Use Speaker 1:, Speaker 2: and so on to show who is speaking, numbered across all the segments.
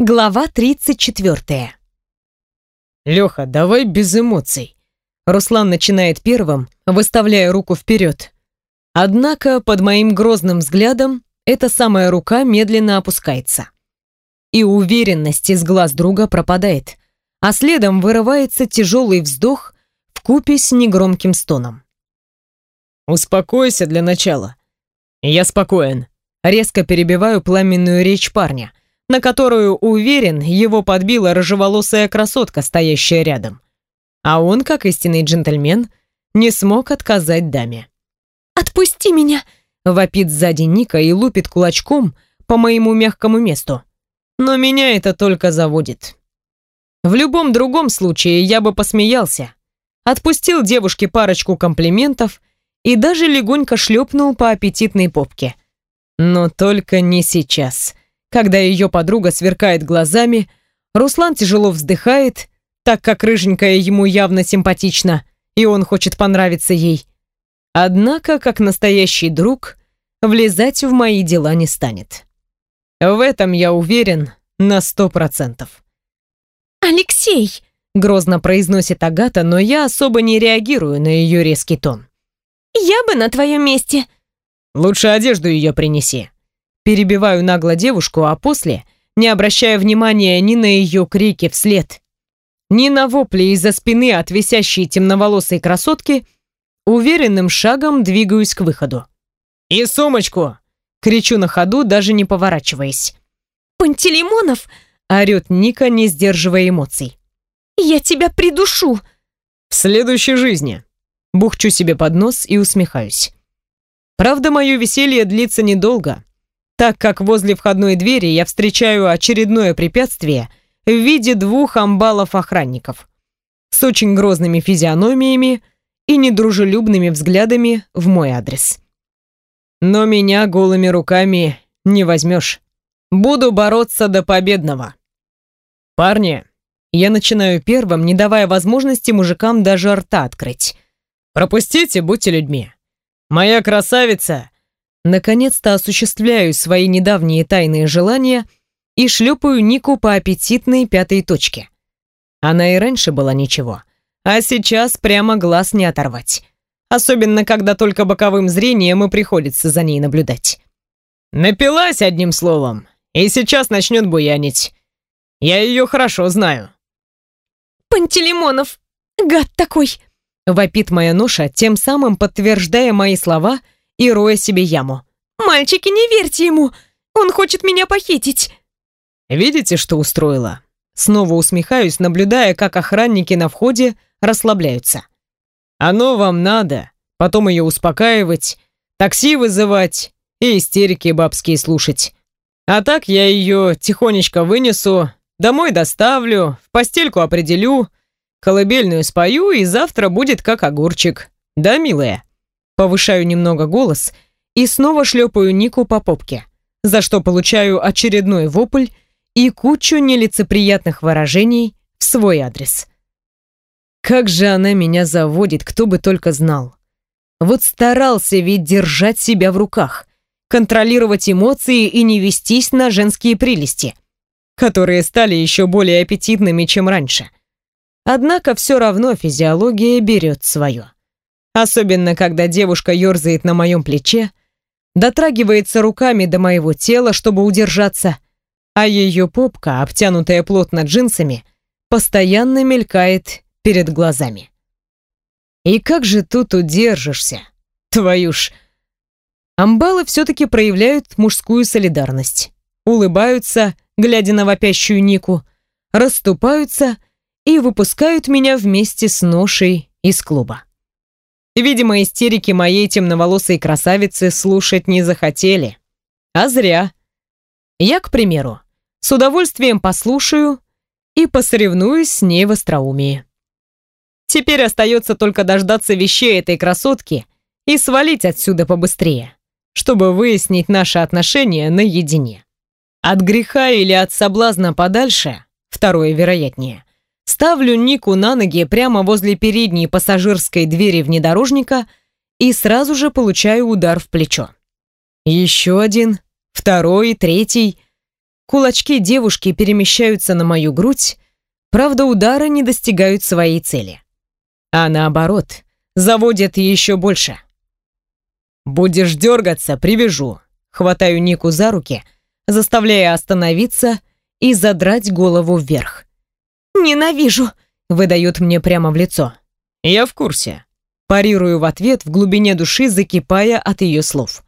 Speaker 1: Глава 34.
Speaker 2: Леха, давай без эмоций. Руслан начинает первым, выставляя руку вперед. Однако под моим грозным взглядом эта самая рука медленно опускается. И уверенность из глаз друга пропадает, а следом вырывается тяжелый вздох вкупе с негромким стоном. «Успокойся для начала». «Я спокоен». Резко перебиваю пламенную речь парня, на которую, уверен, его подбила рыжеволосая красотка, стоящая рядом. А он, как истинный джентльмен, не смог отказать даме.
Speaker 1: «Отпусти меня!» —
Speaker 2: вопит сзади Ника и лупит кулачком по моему мягкому месту. Но меня это только заводит. В любом другом случае я бы посмеялся, отпустил девушке парочку комплиментов и даже легонько шлепнул по аппетитной попке. Но только не сейчас. Когда ее подруга сверкает глазами, Руслан тяжело вздыхает, так как рыженькая ему явно симпатична, и он хочет понравиться ей. Однако, как настоящий друг, влезать в мои дела не станет. В этом я уверен на 100%.
Speaker 1: «Алексей!» — грозно произносит Агата, но я особо не реагирую на ее резкий тон. «Я бы на твоем месте...»
Speaker 2: «Лучше одежду ее принеси». Перебиваю нагло девушку, а после, не обращая внимания ни на ее крики вслед, ни на вопли из-за спины от висящей темноволосой красотки, уверенным шагом двигаюсь к выходу. «И сумочку!» — кричу на ходу, даже не поворачиваясь.
Speaker 1: «Пантелеймонов!»
Speaker 2: — орёт Ника, не сдерживая эмоций.
Speaker 1: «Я тебя придушу!»
Speaker 2: «В следующей жизни!» — бухчу себе под нос и усмехаюсь. Правда, мое веселье длится недолго, так как возле входной двери я встречаю очередное препятствие в виде двух амбалов-охранников с очень грозными физиономиями и недружелюбными взглядами в мой адрес. Но меня голыми руками не возьмешь. Буду бороться до победного. Парни, я начинаю первым, не давая возможности мужикам даже рта открыть. Пропустите, будьте людьми. Моя красавица. Наконец-то осуществляю свои недавние тайные желания и шлепаю Нику по аппетитной пятой точке. Она и раньше была ничего, а сейчас прямо глаз не оторвать. Особенно, когда только боковым зрением и приходится за ней наблюдать. Напилась, одним словом, и сейчас начнет буянить. Я ее хорошо знаю.
Speaker 1: «Пантелеймонов! Гад такой!»
Speaker 2: — вопит моя ноша, тем самым подтверждая мои слова и роя себе яму.
Speaker 1: «Мальчики, не верьте ему! Он хочет меня похитить!»
Speaker 2: Видите, что устроила? Снова усмехаюсь, наблюдая, как охранники на входе расслабляются. Оно вам надо, потом ее успокаивать, такси вызывать и истерики бабские слушать. А так я ее тихонечко вынесу, домой доставлю, в постельку определю, колыбельную спою, и завтра будет как огурчик. Да, милая?» Повышаю немного голос и снова шлепаю Нику по попке, за что получаю очередной вопль и кучу нелицеприятных выражений в свой адрес. Как же она меня заводит, кто бы только знал. Вот старался ведь держать себя в руках, контролировать эмоции и не вестись на женские прелести, которые стали еще более аппетитными, чем раньше. Однако все равно физиология берет свое. Особенно, когда девушка ерзает на моем плече, дотрагивается руками до моего тела, чтобы удержаться, а ее попка, обтянутая плотно джинсами, постоянно мелькает перед глазами. И как же тут удержишься? Твою ж! Амбалы все-таки проявляют мужскую солидарность. Улыбаются, глядя на вопящую Нику, расступаются и выпускают меня вместе с ношей из клуба. Видимо, истерики моей темноволосой красавицы слушать не захотели. А зря. Я, к примеру, с удовольствием послушаю и посоревнуюсь с ней в остроумии. Теперь остается только дождаться вещей этой красотки и свалить отсюда побыстрее, чтобы выяснить наши отношения наедине. От греха или от соблазна подальше, второе вероятнее, ставлю Нику на ноги прямо возле передней пассажирской двери внедорожника и сразу же получаю удар в плечо. Еще один, второй, третий.
Speaker 1: Кулачки девушки перемещаются на мою грудь, правда, удары не достигают своей цели. А наоборот, заводят еще больше. «Будешь дергаться, привяжу». Хватаю Нику за руки, заставляя остановиться и задрать голову вверх. «Ненавижу!» — выдает мне прямо в лицо. «Я в курсе». Парирую в ответ, в глубине души закипая от ее слов.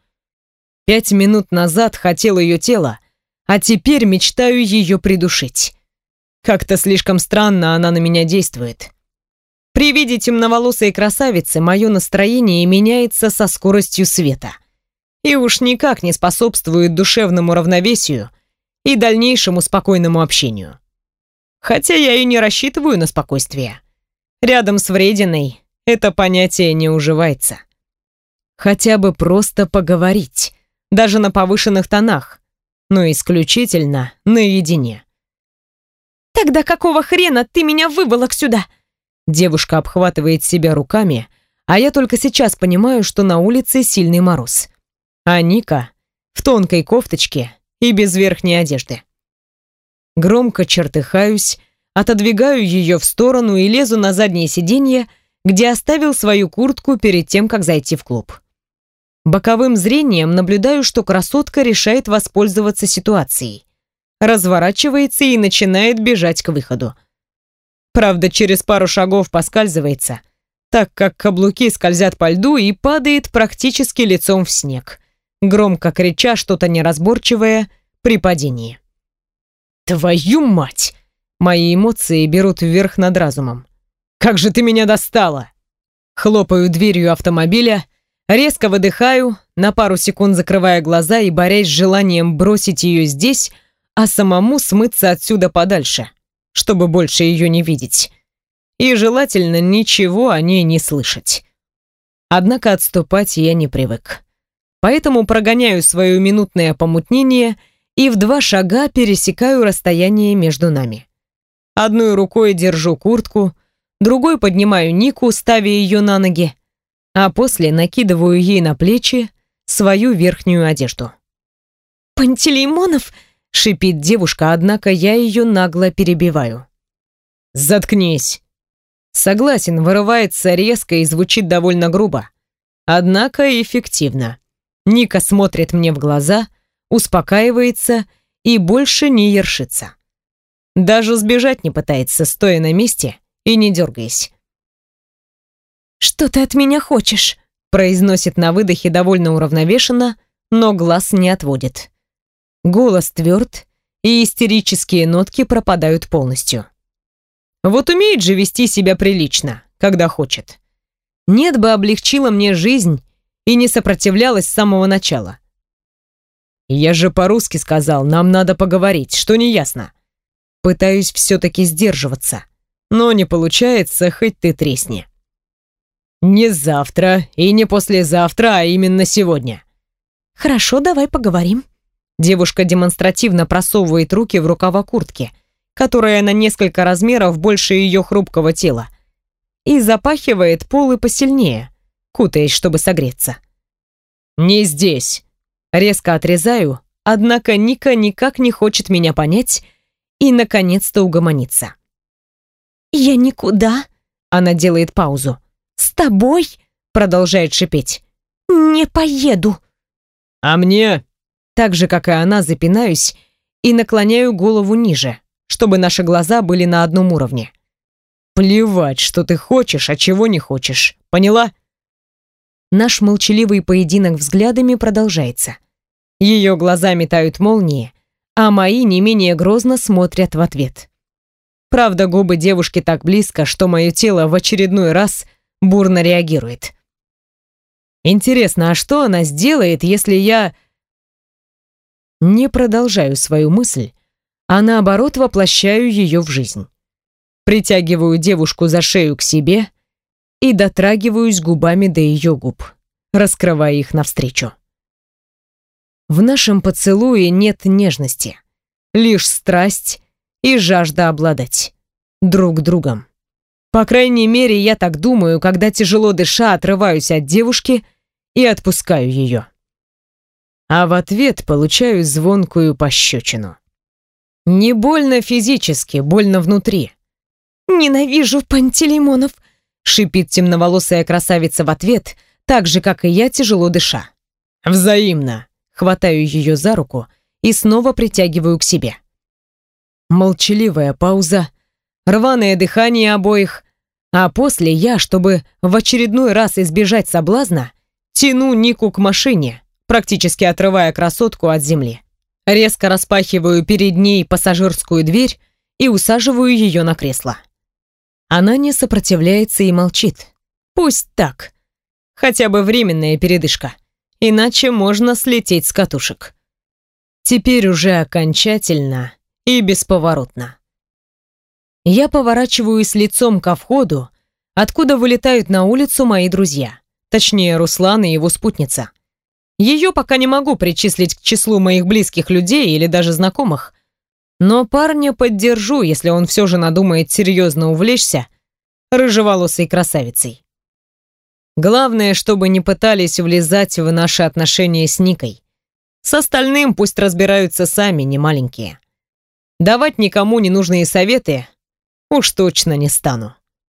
Speaker 1: 5 минут назад хотел ее тело, а теперь мечтаю ее придушить. Как-то слишком странно она на меня действует. При виде темноволосой красавицы мое настроение меняется со скоростью света. И уж никак не способствует душевному равновесию и дальнейшему спокойному общению. Хотя я и не рассчитываю на спокойствие. Рядом с врединой это понятие не уживается. Хотя бы просто поговорить, даже на повышенных тонах, но исключительно наедине. «Тогда какого хрена ты меня выволок сюда?» Девушка обхватывает себя руками, а я только сейчас понимаю, что на улице сильный мороз. А Ника в тонкой кофточке и без верхней одежды. Громко чертыхаюсь, отодвигаю ее в сторону и лезу на заднее сиденье, где оставил свою куртку перед тем, как зайти в клуб. Боковым зрением наблюдаю, что красотка решает воспользоваться ситуацией. Разворачивается и начинает бежать к выходу. Правда, через пару шагов поскальзывается, так как каблуки скользят по льду и падает практически лицом в снег, громко крича что-то неразборчивое при падении. «Твою мать!» Мои эмоции берут вверх над разумом. «Как же ты меня достала!» Хлопаю дверью автомобиля, резко выдыхаю, на пару секунд закрывая глаза и борясь с желанием бросить ее здесь, а самому смыться отсюда подальше, чтобы больше ее не видеть. И желательно ничего о ней не слышать. Однако отступать я не привык. Поэтому прогоняю свое минутное помутнение и в 2 шага пересекаю расстояние между нами. Одной рукой держу куртку, другой поднимаю Нику, ставя ее на ноги, а после накидываю ей на плечи свою верхнюю одежду. «Пантелеймонов!» — шипит девушка, однако я ее нагло перебиваю. «Заткнись!» Согласен, вырывается резко и звучит довольно грубо. Однако эффективно. Ника смотрит мне в глаза, успокаивается и больше не ершится. Даже сбежать не пытается, стоя на месте и не дергаясь. «Что ты от меня хочешь?» произносит на выдохе довольно уравновешенно, но глаз не отводит. Голос тверд, и истерические нотки пропадают полностью. Вот умеет же вести себя прилично, когда хочет. Нет бы облегчила мне жизнь и не сопротивлялась с самого начала. Я же по-русски сказал, нам надо поговорить, что не ясно. Пытаюсь все-таки сдерживаться, но не получается, хоть ты тресни. Не завтра и не послезавтра, а именно сегодня. Хорошо, давай поговорим. Девушка демонстративно просовывает руки в рукава куртки, которая на несколько размеров больше ее хрупкого тела, и запахивает полы посильнее, кутаясь, чтобы согреться. «Не здесь!» Резко отрезаю, однако Ника никак не хочет меня понять и, наконец-то, угомониться. «Я никуда!» Она делает паузу. «С тобой?» Продолжает шипеть. «Не поеду!» «А мне?» Так же, как и она, запинаюсь и наклоняю голову ниже, чтобы наши глаза были на одном уровне. «Плевать, что ты хочешь, а чего не хочешь. Поняла?» Наш молчаливый поединок взглядами продолжается. Ее глаза метают молнии, а мои не менее грозно смотрят в ответ. Правда, губы девушки так близко, что мое тело в очередной раз бурно реагирует. Интересно, а что она сделает, если я... Не продолжаю свою мысль, а наоборот воплощаю ее в жизнь. Притягиваю девушку за шею к себе и дотрагиваюсь губами до ее губ, раскрывая их навстречу. В нашем поцелуе нет нежности, лишь страсть и жажда обладать друг другом. По крайней мере, я так думаю, когда тяжело дыша отрываюсь от девушки и отпускаю ее. А в ответ получаю звонкую пощечину. Не больно физически, больно внутри.
Speaker 2: «Ненавижу Пантелеймонов!» — шипит темноволосая красавица в ответ, так же, как и я, тяжело дыша.
Speaker 1: Взаимно. Хватаю ее за руку и снова притягиваю к себе. Молчаливая пауза, рваное дыхание обоих, а после я, чтобы в очередной раз избежать соблазна, тяну Нику к машине, практически отрывая красотку от земли. Резко распахиваю перед ней пассажирскую дверь и усаживаю ее на кресло. Она не сопротивляется и молчит. Пусть так. Хотя бы временная передышка. Иначе можно слететь с катушек. Теперь уже окончательно и бесповоротно. Я поворачиваюсь лицом ко входу, откуда вылетают на улицу мои друзья. Точнее, Руслан и его спутница. Ее пока не могу причислить к числу моих близких людей или даже знакомых, но парня поддержу, если он все же надумает серьезно увлечься рыжеволосой красавицей. Главное, чтобы не пытались влезать в наши отношения с Никой. С остальным пусть разбираются сами, не маленькие. Давать никому ненужные советы уж точно не стану.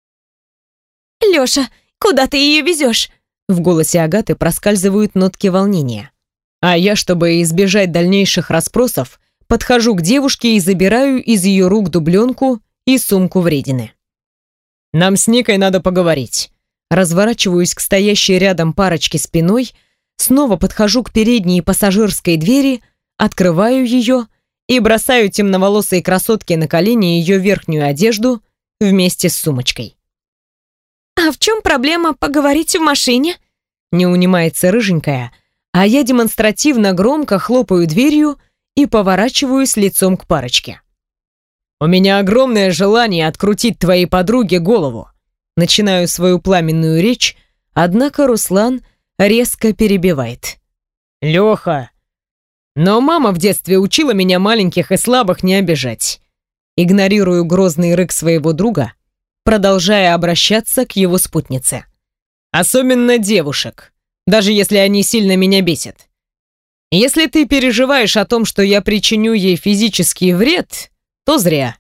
Speaker 2: «Лёша, куда ты ее везешь?»
Speaker 1: В голосе Агаты проскальзывают нотки волнения. А я, чтобы избежать дальнейших расспросов, подхожу к девушке и забираю из ее рук дубленку и сумку вредины. Нам с Никой надо поговорить. Разворачиваюсь к стоящей рядом парочке спиной, снова подхожу к передней пассажирской двери, открываю ее и бросаю темноволосой красотке на колени ее верхнюю одежду вместе с сумочкой.
Speaker 2: «А в чем проблема поговорить в машине?»
Speaker 1: Не унимается рыженькая, а я демонстративно громко хлопаю дверью и поворачиваюсь лицом к парочке. «У меня огромное желание открутить твоей подруге голову». Начинаю свою пламенную речь, однако Руслан резко перебивает. «Леха, но мама в детстве учила меня маленьких и слабых не обижать». Игнорирую грозный рык своего друга, продолжая обращаться к его спутнице. «Особенно девушек, даже если они сильно меня бесят. Если ты переживаешь о том, что я причиню ей физический вред, то зря».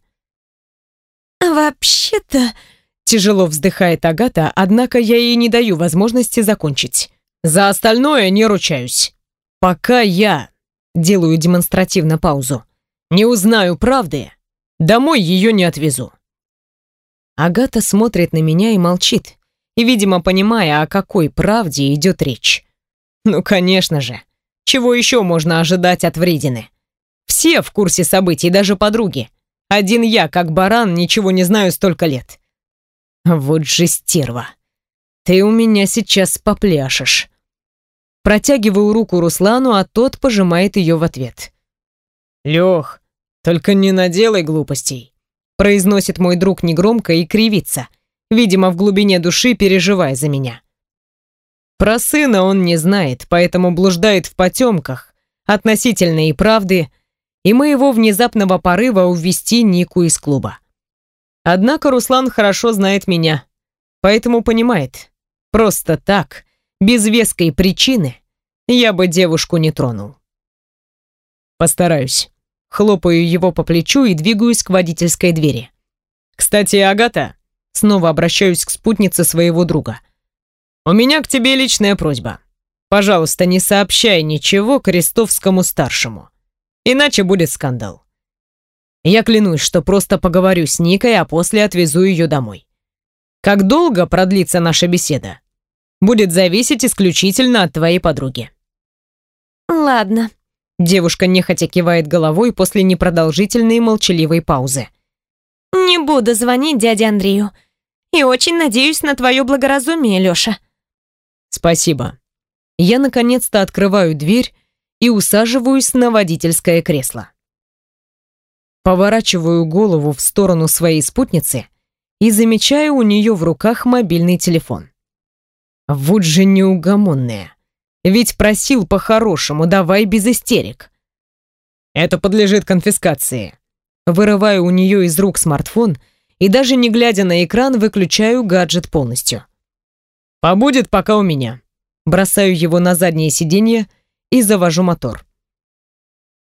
Speaker 2: «Вообще-то...»
Speaker 1: Тяжело вздыхает Агата, однако я ей не даю возможности закончить. За остальное не ручаюсь. Пока я делаю демонстративно паузу, не узнаю правды, домой ее не отвезу. Агата смотрит на меня и молчит, и, видимо, понимая, о какой правде идет речь. Ну, конечно же. Чего еще можно ожидать от вредины? Все в курсе событий, даже подруги. Один я, как баран, ничего не знаю столько лет. Вот же стерва. Ты у меня сейчас попляшешь. Протягиваю руку Руслану, а тот пожимает ее в ответ. Лех, только не наделай глупостей, произносит мой друг негромко и кривится, видимо, в глубине души переживая за меня. Про сына он не знает, поэтому блуждает в потемках относительно и правды, и моего внезапного порыва увести Нику из клуба. Однако Руслан хорошо знает меня, поэтому понимает, просто так, без веской причины, я бы девушку не тронул. Постараюсь. Хлопаю его по плечу и двигаюсь к водительской двери. Кстати, Агата, снова обращаюсь к спутнице своего друга. У меня к тебе личная просьба. Пожалуйста, не сообщай ничего Крестовскому-старшему, иначе будет скандал. Я клянусь, что просто поговорю с Никой, а после отвезу ее домой. Как долго продлится наша беседа, будет зависеть исключительно от твоей подруги.
Speaker 2: «Ладно».
Speaker 1: Девушка нехотя кивает головой после непродолжительной молчаливой паузы.
Speaker 2: «Не буду звонить дяде Андрею. И очень надеюсь на твое благоразумие, Леша».
Speaker 1: Спасибо. Я наконец-то открываю дверь и усаживаюсь на водительское кресло. Поворачиваю голову в сторону своей спутницы и замечаю у нее в руках мобильный телефон. Вот же неугомонная. Ведь просил по-хорошему, давай без истерик. Это подлежит конфискации. Вырываю у нее из рук смартфон и даже не глядя на экран, выключаю гаджет полностью. Побудет пока у меня. Бросаю его на заднее сиденье и завожу мотор.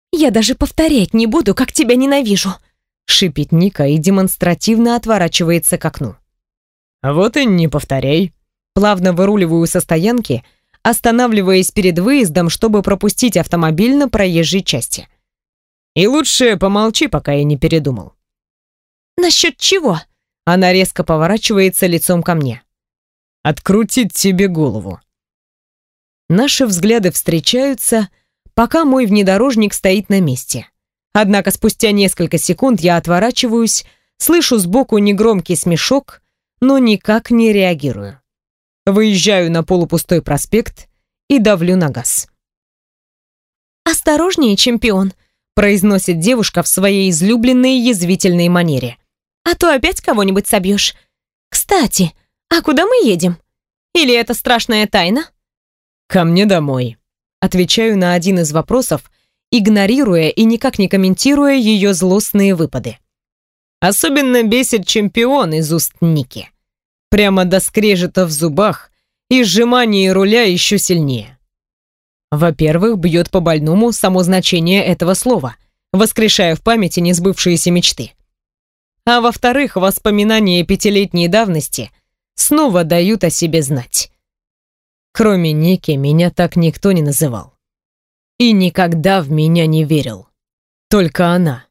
Speaker 3: Я даже повторять не буду, как тебя ненавижу.
Speaker 1: Шипит Ника и демонстративно отворачивается к окну. Вот и не повторяй. Плавно выруливаю со стоянки, останавливаясь перед выездом, чтобы пропустить автомобиль на проезжей части. И лучше помолчи, пока я не передумал.
Speaker 3: Насчет чего?
Speaker 1: Она резко поворачивается лицом ко мне. Открутить тебе голову. Наши взгляды встречаются, пока мой внедорожник стоит на месте. Однако спустя несколько секунд я отворачиваюсь, слышу сбоку негромкий смешок, но никак не реагирую. Выезжаю на полупустой проспект и давлю на газ.
Speaker 3: «Осторожнее, чемпион», — произносит девушка в своей излюбленной язвительной манере. «А то опять кого-нибудь собьешь. Кстати, а куда мы едем? Или это страшная тайна?»
Speaker 1: «Ко мне домой», — отвечаю на один из вопросов, игнорируя и никак не комментируя ее злостные выпады. Особенно бесит чемпион из уст Ники. Прямо до скрежета в зубах и сжимание руля еще сильнее. Во-первых, бьет по больному само значение этого слова, воскрешая в памяти несбывшиеся мечты. А во-вторых, воспоминания пятилетней давности снова дают о себе знать. Кроме Ники, меня так никто не называл. И никогда в меня не верил. Только она.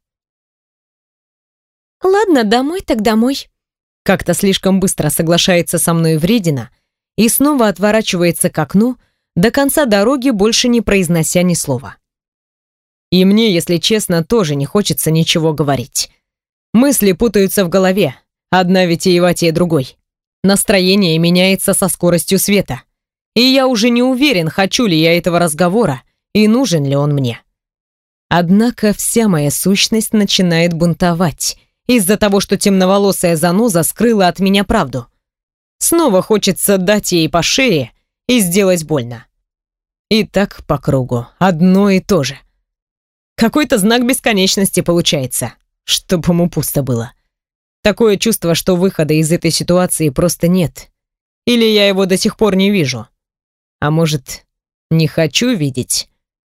Speaker 3: «Ладно, домой так домой».
Speaker 1: Как-то слишком быстро соглашается со мной вредина и снова отворачивается к окну, до конца дороги больше не произнося ни слова. И мне, если честно, тоже не хочется ничего говорить. Мысли путаются в голове, одна витиеватее другой. Настроение меняется со скоростью света. И я уже не уверен, хочу ли я этого разговора и нужен ли он мне. Однако вся моя сущность начинает бунтовать из-за того, что темноволосая заноза скрыла от меня правду. Снова хочется дать ей по шее и сделать больно. И так по кругу, одно и то же. Какой-то знак бесконечности получается, чтоб ему пусто было. Такое чувство, что выхода из этой ситуации просто нет. Или я его до сих пор не вижу. А может, не хочу видеть?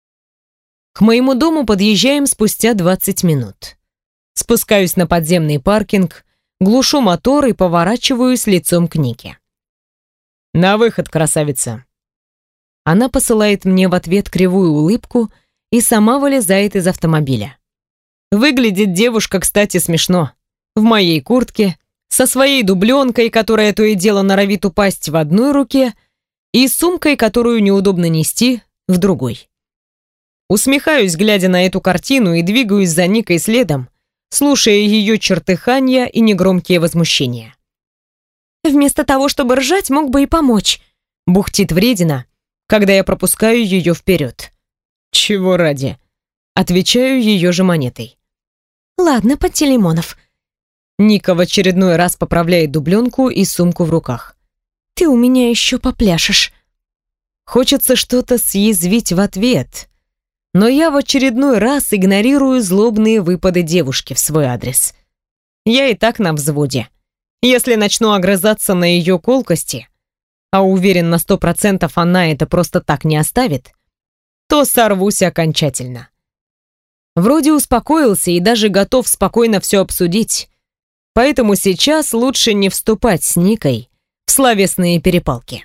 Speaker 1: К моему дому подъезжаем спустя 20 минут. Спускаюсь на подземный паркинг, глушу мотор и поворачиваюсь лицом к Нике. «На выход, красавица!» Она посылает мне в ответ кривую улыбку и сама вылезает из автомобиля. Выглядит девушка, кстати, смешно. В моей куртке, со своей дубленкой, которая то и дело норовит упасть в одной руке, и сумкой, которую неудобно нести, в другой. Усмехаюсь, глядя на эту картину, и двигаюсь за Никой следом, слушая ее чертыханья и негромкие возмущения.
Speaker 3: «Вместо того, чтобы ржать, мог бы и помочь»,
Speaker 1: — бухтит вредина, когда я пропускаю ее вперед. «Чего ради?» — отвечаю ее же монетой.
Speaker 3: «Ладно, Пантелеймонов».
Speaker 1: Ника в очередной раз поправляет дубленку и сумку в руках.
Speaker 3: «Ты у меня еще попляшешь».
Speaker 1: Хочется что-то съязвить в ответ, но я в очередной раз игнорирую злобные выпады девушки в свой адрес. Я и так на взводе. Если начну огрызаться на ее колкости, а уверен на 100% она это просто так не оставит, то сорвусь окончательно. Вроде успокоился и даже готов спокойно все обсудить, поэтому сейчас лучше не вступать с Никой в словесные перепалки.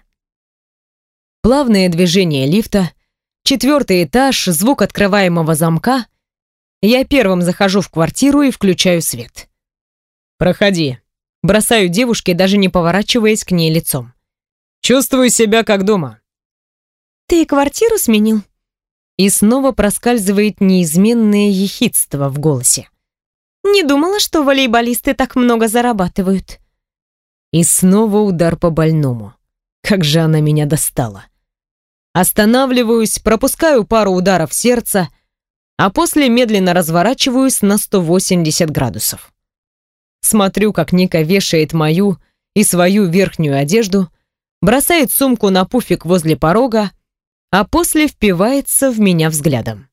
Speaker 1: Плавное движение лифта, 4-й этаж, звук открываемого замка. Я первым захожу в квартиру и включаю свет. «Проходи», — бросаю девушке, даже не поворачиваясь к ней лицом. «Чувствую себя как дома».
Speaker 3: «Ты квартиру сменил?»
Speaker 1: И снова проскальзывает неизменное ехидство в голосе.
Speaker 3: «Не думала, что волейболисты так много зарабатывают».
Speaker 1: И снова удар по больному. Как же она меня достала. Останавливаюсь, пропускаю пару ударов сердца, а после медленно разворачиваюсь на 180 градусов. Смотрю, как Ника вешает мою и свою верхнюю одежду, бросает сумку на пуфик возле порога, а после впивается в меня взглядом.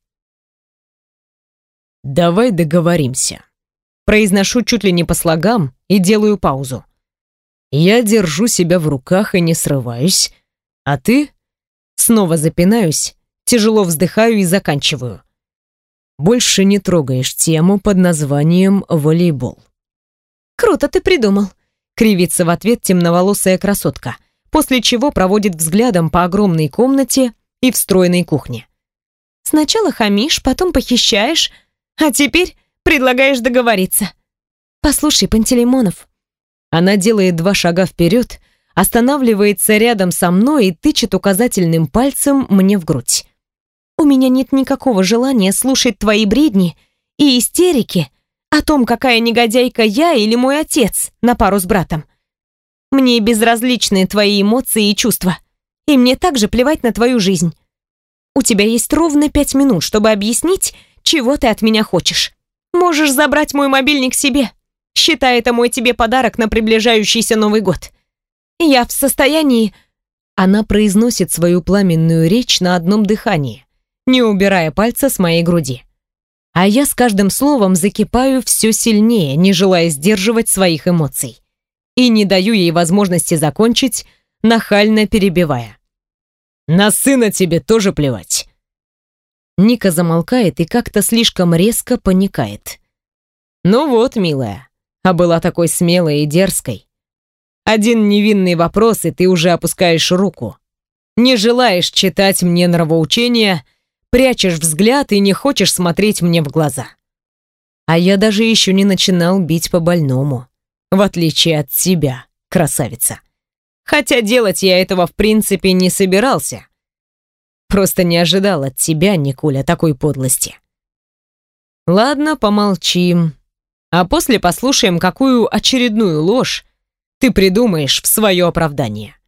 Speaker 1: «Давай договоримся». Произношу чуть ли не по слогам и делаю паузу. Я держу себя в руках и не срываюсь, а ты... Снова запинаюсь, тяжело вздыхаю и заканчиваю.
Speaker 2: больше не трогаешь тему под названием волейбол.
Speaker 3: Круто ты придумал.
Speaker 2: Кривится в ответ темноволосая красотка, после чего проводит взглядом по огромной комнате и встроенной кухне.
Speaker 3: Сначала хамишь, потом похищаешь, а теперь предлагаешь договориться. Послушай, Пантелеймонов.
Speaker 2: Она делает 2 шага вперед, останавливается рядом со мной и тычет указательным пальцем мне в грудь.
Speaker 3: У меня нет никакого желания слушать твои бредни и истерики о том, какая негодяйка я или мой отец на пару с братом. Мне безразличны твои эмоции и чувства, и мне также плевать на твою жизнь. У тебя есть ровно 5 минут, чтобы объяснить, чего ты от меня хочешь. Можешь забрать мой мобильник себе. Считай, это мой тебе подарок на приближающийся Новый год. Я в состоянии...»
Speaker 2: Она произносит свою пламенную речь на одном дыхании, не убирая пальца с моей груди. А я с каждым словом закипаю все сильнее, не желая сдерживать своих эмоций. И не даю ей возможности закончить, нахально перебивая. «На сына тебе тоже плевать». Ника замолкает и как-то слишком резко паникает. «Ну вот, милая, а была такой смелой и дерзкой. Один невинный вопрос, и ты уже опускаешь руку. Не желаешь читать мне нравоучения, прячешь взгляд и не хочешь смотреть мне в глаза. А я даже еще не начинал бить по больному, в отличие от тебя, красавица. Хотя делать я этого в принципе не собирался. Просто не ожидал от тебя, Никуля, такой подлости. Ладно, помолчим, а после послушаем, какую очередную ложь ты придумаешь в свое оправдание».